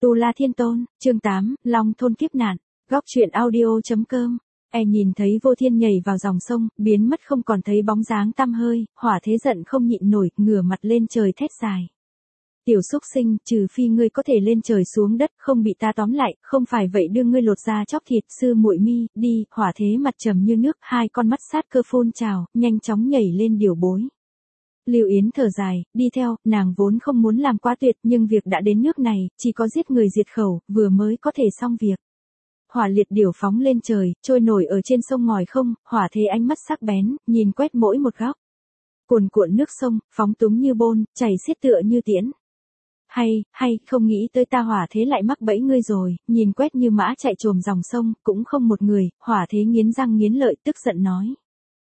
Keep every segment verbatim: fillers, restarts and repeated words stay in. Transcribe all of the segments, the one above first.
Tu La Thiên Tôn, chương tám, Long Thôn kiếp nạn, góc truyện audio.com. E nhìn thấy Vô Thiên nhảy vào dòng sông, biến mất không còn thấy bóng dáng tăm hơi, Hỏa Thế giận không nhịn nổi, ngửa mặt lên trời thét dài. Tiểu xúc sinh, trừ phi ngươi có thể lên trời xuống đất, không bị ta tóm lại, không phải vậy đưa ngươi lột da chóc thịt. Sư muội mi, đi. Hỏa Thế mặt trầm như nước, hai con mắt sát cơ phun trào, nhanh chóng nhảy lên điều bối. Lưu Yến thở dài, đi theo, nàng vốn không muốn làm quá tuyệt, nhưng việc đã đến nước này, chỉ có giết người diệt khẩu, vừa mới có thể xong việc. Hỏa liệt điểu phóng lên trời, trôi nổi ở trên sông ngòi không, Hỏa Thế ánh mắt sắc bén, nhìn quét mỗi một góc. Cuồn cuộn nước sông, phóng túng như bôn, chảy xiết tựa như tiễn. Hay, hay, không nghĩ tới ta Hỏa Thế lại mắc bẫy ngươi rồi, nhìn quét như mã chạy trồm dòng sông, cũng không một người. Hỏa Thế nghiến răng nghiến lợi, tức giận nói.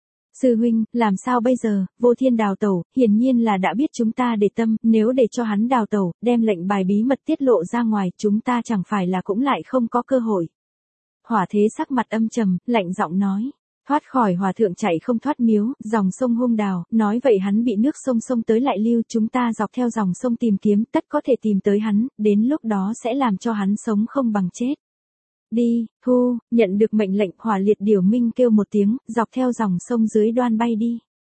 Sư huynh, làm sao bây giờ? Vô Thiên đào tẩu, hiển nhiên là đã biết chúng ta để tâm, nếu để cho hắn đào tẩu, đem lệnh bài bí mật tiết lộ ra ngoài, chúng ta chẳng phải là cũng lại không có cơ hội. Hỏa Thế sắc mặt âm trầm, lạnh giọng nói. Thoát khỏi hòa thượng chạy không thoát miếu, dòng sông hung đào, nói vậy hắn bị nước sông sông tới lại lưu, chúng ta dọc theo dòng sông tìm kiếm, tất có thể tìm tới hắn, đến lúc đó sẽ làm cho hắn sống không bằng chết. Đi, hu, nhận được mệnh lệnh, Hỏa liệt điểu minh kêu một tiếng, dọc theo dòng sông dưới đoan bay đi.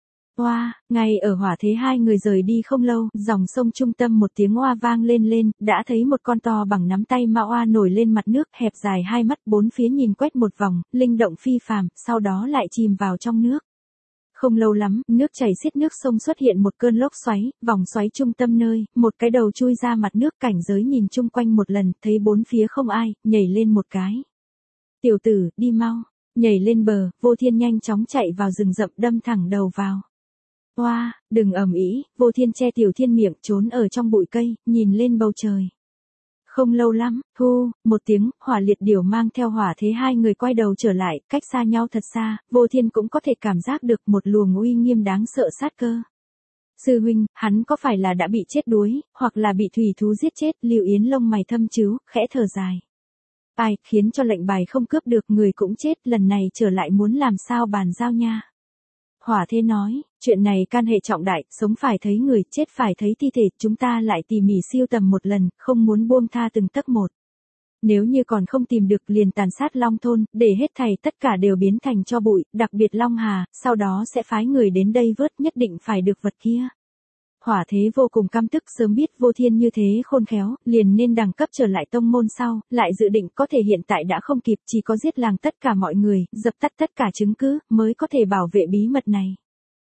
Oa, ngay ở Hỏa Thế hai người rời đi không lâu, dòng sông trung tâm một tiếng oa vang lên lên, đã thấy một con to bằng nắm tay ma oa nổi lên mặt nước, hẹp dài hai mắt, bốn phía nhìn quét một vòng, linh động phi phàm, sau đó lại chìm vào trong nước. Không lâu lắm, nước chảy xiết, nước sông xuất hiện một cơn lốc xoáy, vòng xoáy trung tâm nơi, một cái đầu chui ra mặt nước, cảnh giới nhìn chung quanh một lần, thấy bốn phía không ai, nhảy lên một cái. Tiểu tử, đi mau, nhảy lên bờ, Vô Thiên nhanh chóng chạy vào rừng rậm, đâm thẳng đầu vào. Oa, đừng ầm ĩ, Vô Thiên che Tiểu Thiên miệng, trốn ở trong bụi cây, nhìn lên bầu trời. Không lâu lắm, hu, một tiếng, Hỏa liệt điểu mang theo Hỏa Thế hai người quay đầu trở lại, cách xa nhau thật xa, Vô Thiên cũng có thể cảm giác được một luồng uy nghiêm đáng sợ sát cơ. Sư huynh, hắn có phải là đã bị chết đuối, hoặc là bị thủy thú giết chết? Lưu Yến lông mày thâm trứu, khẽ thở dài. Ai, khiến cho lệnh bài không cướp được, người cũng chết, lần này trở lại muốn làm sao bàn giao nha. Hỏa Thế nói, chuyện này can hệ trọng đại, sống phải thấy người, chết phải thấy thi thể, chúng ta lại tỉ mỉ siêu tầm một lần, không muốn buông tha từng tấc một. Nếu như còn không tìm được, liền tàn sát Long Thôn, để hết thảy tất cả đều biến thành tro bụi, đặc biệt Long Hà, sau đó sẽ phái người đến đây vớt, nhất định phải được vật kia. Hỏa Thế vô cùng căm tức, sớm biết Vô Thiên như thế khôn khéo, liền nên đẳng cấp trở lại tông môn sau, lại dự định có thể hiện tại đã không kịp, chỉ có giết làng tất cả mọi người, dập tắt tất cả chứng cứ, mới có thể bảo vệ bí mật này.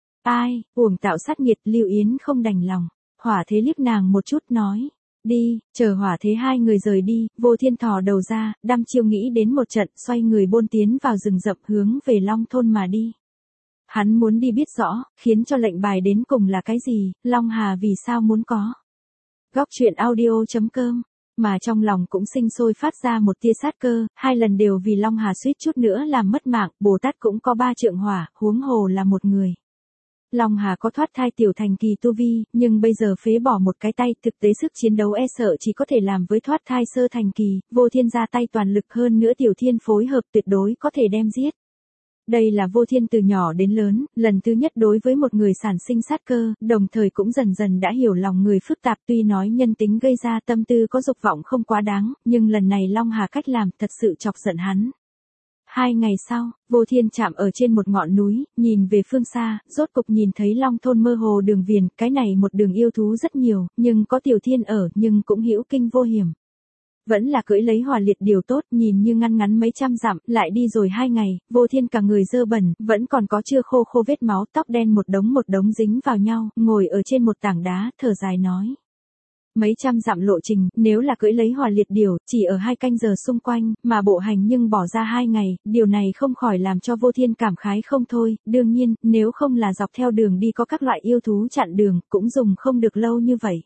Ai, uổng tạo sát nghiệt, Lưu Yến không đành lòng. Hỏa Thế liếc nàng một chút nói. Đi, chờ Hỏa Thế hai người rời đi, Vô Thiên thò đầu ra, đăm chiêu nghĩ đến một trận, xoay người bôn tiến vào rừng rậm, hướng về Long Thôn mà đi. Hắn muốn đi biết rõ, khiến cho lệnh bài đến cùng là cái gì, Long Hà vì sao muốn có. Góc truyện audio.com, mà trong lòng cũng sinh sôi phát ra một tia sát cơ, hai lần đều vì Long Hà suýt chút nữa làm mất mạng, Bồ Tát cũng có ba trượng hỏa, huống hồ là một người. Long Hà có thoát thai tiểu thành kỳ tu vi, nhưng bây giờ phế bỏ một cái tay, thực tế sức chiến đấu e sợ chỉ có thể làm với thoát thai sơ thành kỳ, Vô Thiên ra tay toàn lực, hơn nữa Tiểu Thiên phối hợp tuyệt đối có thể đem giết. Đây là Vô Thiên từ nhỏ đến lớn, lần thứ nhất đối với một người sản sinh sát cơ, đồng thời cũng dần dần đã hiểu lòng người phức tạp, tuy nói nhân tính gây ra tâm tư có dục vọng không quá đáng, nhưng lần này Long Hà cách làm thật sự chọc giận hắn. Hai ngày sau, Vô Thiên chạm ở trên một ngọn núi, nhìn về phương xa, rốt cục nhìn thấy Long Thôn mơ hồ đường viền, cái này một đường yêu thú rất nhiều, nhưng có Tiểu Thiên ở, nhưng cũng hữu kinh vô hiểm. Vẫn là cưỡi lấy Hỏa liệt điều tốt, nhìn như ngăn ngắn mấy trăm dặm, lại đi rồi hai ngày, Vô Thiên cả người dơ bẩn, vẫn còn có chưa khô khô vết máu, tóc đen một đống một đống dính vào nhau, ngồi ở trên một tảng đá, thở dài nói. Mấy trăm dặm lộ trình, nếu là cưỡi lấy Hỏa liệt điều, chỉ ở hai canh giờ xung quanh, mà bộ hành nhưng bỏ ra hai ngày, điều này không khỏi làm cho Vô Thiên cảm khái không thôi, đương nhiên, nếu không là dọc theo đường đi có các loại yêu thú chặn đường, cũng dùng không được lâu như vậy.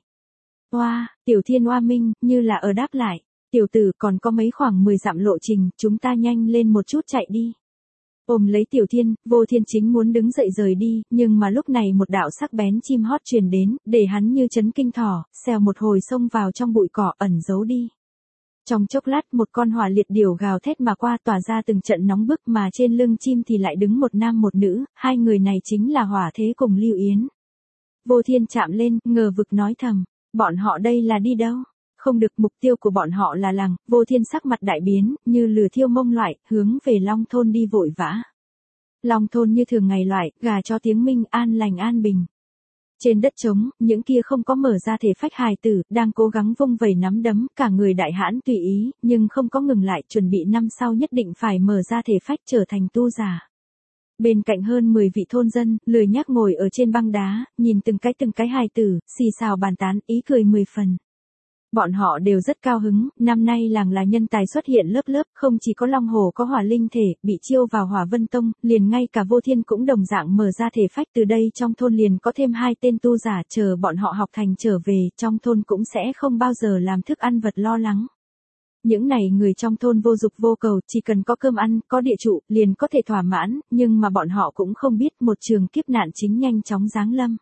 Oa, Tiểu Thiên oa minh, như là ở đáp lại. Tiểu tử, còn có mấy khoảng mười dặm lộ trình, chúng ta nhanh lên một chút chạy đi. Ôm lấy Tiểu Thiên, Vô Thiên chính muốn đứng dậy rời đi, nhưng mà lúc này một đạo sắc bén chim hót truyền đến, để hắn như chấn kinh thỏ, xèo một hồi xông vào trong bụi cỏ, ẩn giấu đi. Trong chốc lát một con Hỏa liệt điểu gào thét mà qua, tỏa ra từng trận nóng bức, mà trên lưng chim thì lại đứng một nam một nữ, hai người này chính là Hỏa Thế cùng Lưu Yến. Vô Thiên chạm lên, ngờ vực nói thầm, bọn họ đây là đi đâu? không được, mục tiêu của bọn họ là làng. Vô Thiên sắc mặt đại biến, như lửa thiêu mông loại, hướng về Long thôn đi vội vã. Long thôn như thường ngày loại, gà cho tiếng minh, an lành an bình. Trên đất trống, những kia không có mở ra thể phách hài tử, đang cố gắng vung vẩy nắm đấm, cả người đại hãn tùy ý, nhưng không có ngừng lại, chuẩn bị năm sau nhất định phải mở ra thể phách trở thành tu giả. Bên cạnh hơn mười vị thôn dân, lười nhác ngồi ở trên băng đá, nhìn từng cái từng cái hài tử, xì xào bàn tán, ý cười mười phần. Bọn họ đều rất cao hứng, năm nay làng là nhân tài xuất hiện lớp lớp, không chỉ có Long Hồ có hỏa linh thể, bị chiêu vào Hỏa Vân Tông, liền ngay cả Vô Thiên cũng đồng dạng mở ra thể phách, từ đây trong thôn liền có thêm hai tên tu giả, chờ bọn họ học thành trở về, trong thôn cũng sẽ không bao giờ làm thức ăn vật lo lắng. Những này người trong thôn vô dục vô cầu, chỉ cần có cơm ăn, có địa trụ, liền có thể thỏa mãn, nhưng mà bọn họ cũng không biết một trường kiếp nạn chính nhanh chóng giáng lâm.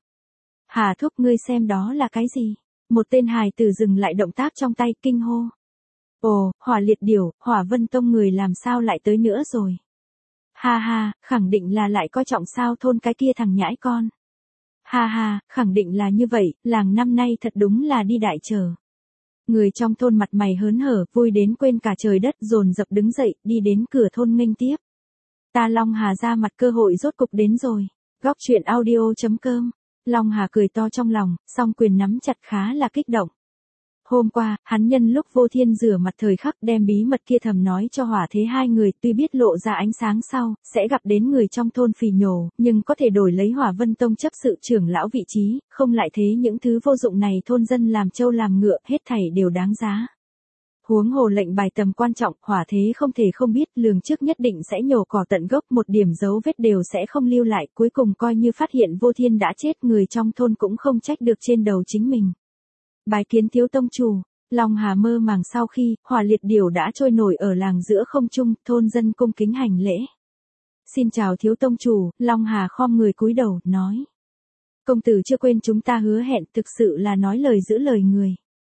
Hà thúc, ngươi xem đó là cái gì? Một tên hài tử dừng lại động tác trong tay, kinh hô. Ồ, Hỏa Liệt Điểu, Hỏa Vân Tông người làm sao lại tới nữa rồi? Ha ha, khẳng định là lại coi trọng sao thôn cái kia thằng nhãi con. Ha ha, khẳng định là như vậy, làng năm nay thật đúng là đi đại trở. Người trong thôn mặt mày hớn hở, vui đến quên cả trời đất, dồn dập đứng dậy, đi đến cửa thôn nghênh tiếp. Ta Long Hà ra mặt cơ hội rốt cục đến rồi. Góc truyện audio chấm com. Long Hà cười to trong lòng, song quyền nắm chặt khá là kích động. Hôm qua, hắn nhân lúc Vô Thiên rửa mặt thời khắc đem bí mật kia thầm nói cho Hỏa Thế hai người, tuy biết lộ ra ánh sáng sau, sẽ gặp đến người trong thôn phì nhổ, nhưng có thể đổi lấy Hỏa Vân Tông chấp sự trưởng lão vị trí, không lại thế những thứ vô dụng này thôn dân làm trâu làm ngựa, hết thảy đều đáng giá. Huống hồ lệnh bài tầm quan trọng, Hỏa Thế không thể không biết, lường trước nhất định sẽ nhổ cỏ tận gốc, một điểm dấu vết đều sẽ không lưu lại, cuối cùng coi như phát hiện Vô Thiên đã chết, người trong thôn cũng không trách được trên đầu chính mình. Bái kiến thiếu tông chủ. Long Hà mơ màng sau khi, Hỏa Liệt Điểu đã trôi nổi ở làng giữa không trung, thôn dân cung kính hành lễ. Xin chào thiếu tông chủ, Long Hà khom người cúi đầu, nói. Công tử chưa quên chúng ta hứa hẹn, thực sự là nói lời giữ lời người.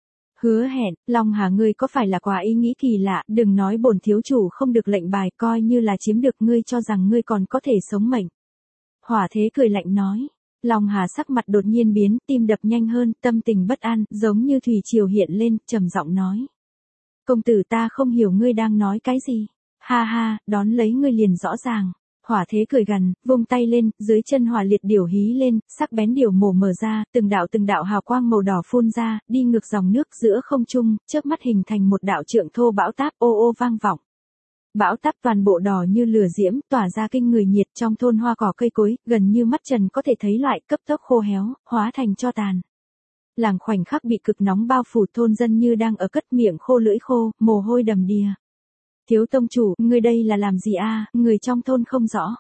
Hứa hẹn, Long Hà ngươi có phải là quá ý nghĩ kỳ lạ, đừng nói bổn thiếu chủ không được lệnh bài, coi như là chiếm được ngươi cho rằng ngươi còn có thể sống mệnh. Hỏa Thế cười lạnh nói. Long Hà sắc mặt đột nhiên biến, tim đập nhanh hơn, tâm tình bất an, giống như thủy triều hiện lên, trầm giọng nói. Công tử ta không hiểu ngươi đang nói cái gì. Ha ha, đón lấy ngươi liền rõ ràng. Hỏa Thế cười gằn, vung tay lên, dưới chân Hỏa Liệt Điểu hí lên, sắc bén điểu mổ mở ra, từng đạo từng đạo hào quang màu đỏ phun ra, đi ngược dòng nước giữa không trung, chớp mắt hình thành một đạo trượng thô bão táp ô ô vang vọng. Bão táp toàn bộ đỏ như lửa diễm, tỏa ra kinh người nhiệt, trong thôn hoa cỏ cây cối, gần như mắt trần có thể thấy loại, cấp tốc khô héo, hóa thành tro tàn. Làng khoảnh khắc bị cực nóng bao phủ, thôn dân như đang ở cất miệng khô lưỡi khô, mồ hôi đầm đìa. Thiếu tông chủ, ngươi đây là làm gì a? Người trong thôn không rõ.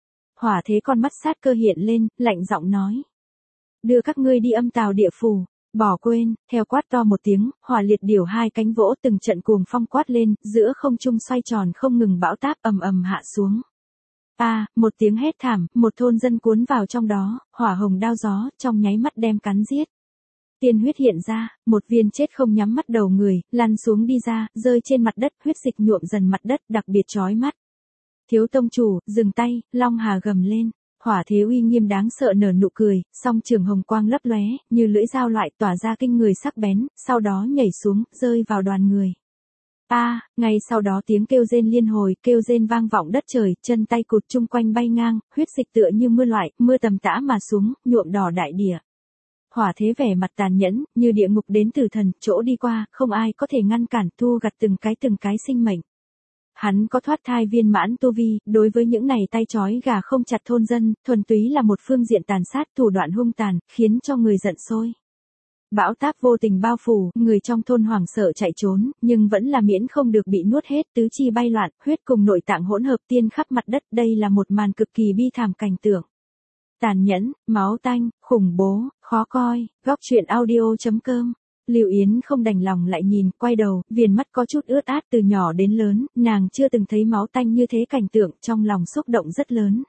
Hỏa Thế con mắt sát cơ hiện lên, lạnh giọng nói. Đưa các ngươi đi âm tào địa phủ. Bỏ quên, theo quát to một tiếng, Hỏa Liệt Điểu hai cánh vỗ, từng trận cuồng phong quát lên, giữa không trung xoay tròn không ngừng, bão táp ầm ầm hạ xuống. A, à, một tiếng hét thảm, một thôn dân cuốn vào trong đó, hỏa hồng đao gió, trong nháy mắt đem cắn giết. Tiên huyết hiện ra, một viên chết không nhắm mắt đầu người, lăn xuống đi ra, rơi trên mặt đất, huyết dịch nhuộm dần mặt đất, đặc biệt chói mắt. Thiếu tông chủ, dừng tay, Long Hà gầm lên. Hỏa Thế uy nghiêm đáng sợ nở nụ cười, song trường hồng quang lấp lóe, như lưỡi dao loại tỏa ra kinh người sắc bén, sau đó nhảy xuống, rơi vào đoàn người. A, à, ngay sau đó tiếng kêu rên liên hồi, kêu rên vang vọng đất trời, chân tay cụt chung quanh bay ngang, huyết dịch tựa như mưa loại, mưa tầm tã mà xuống, nhuộm đỏ đại địa. Hỏa Thế vẻ mặt tàn nhẫn, như địa ngục đến từ thần, chỗ đi qua, không ai có thể ngăn cản, thu gặt từng cái từng cái sinh mệnh. Hắn có thoát thai viên mãn tu vi, đối với những này tay trói gà không chặt thôn dân, thuần túy là một phương diện tàn sát, thủ đoạn hung tàn, khiến cho người giận sôi. Bão táp vô tình bao phủ, người trong thôn hoảng sợ chạy trốn, nhưng vẫn là miễn không được bị nuốt hết, tứ chi bay loạn, huyết cùng nội tạng hỗn hợp tiên khắp mặt đất, đây là một màn cực kỳ bi thảm cảnh tượng. Tàn nhẫn, máu tanh, khủng bố, khó coi. Góc truyện audio chấm com. Lưu Yến không đành lòng lại nhìn, quay đầu, viền mắt có chút ướt át, từ nhỏ đến lớn, nàng chưa từng thấy máu tanh như thế cảnh tượng, trong lòng xúc động rất lớn.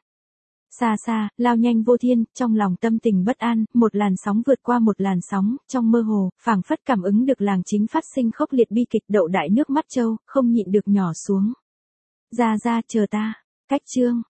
Xa xa, lao nhanh Vô Thiên, trong lòng tâm tình bất an, một làn sóng vượt qua một làn sóng, trong mơ hồ, phảng phất cảm ứng được làng chính phát sinh khốc liệt bi kịch, đậu đại nước mắt châu, không nhịn được nhỏ xuống. Ra ra, chờ ta. Cách chương.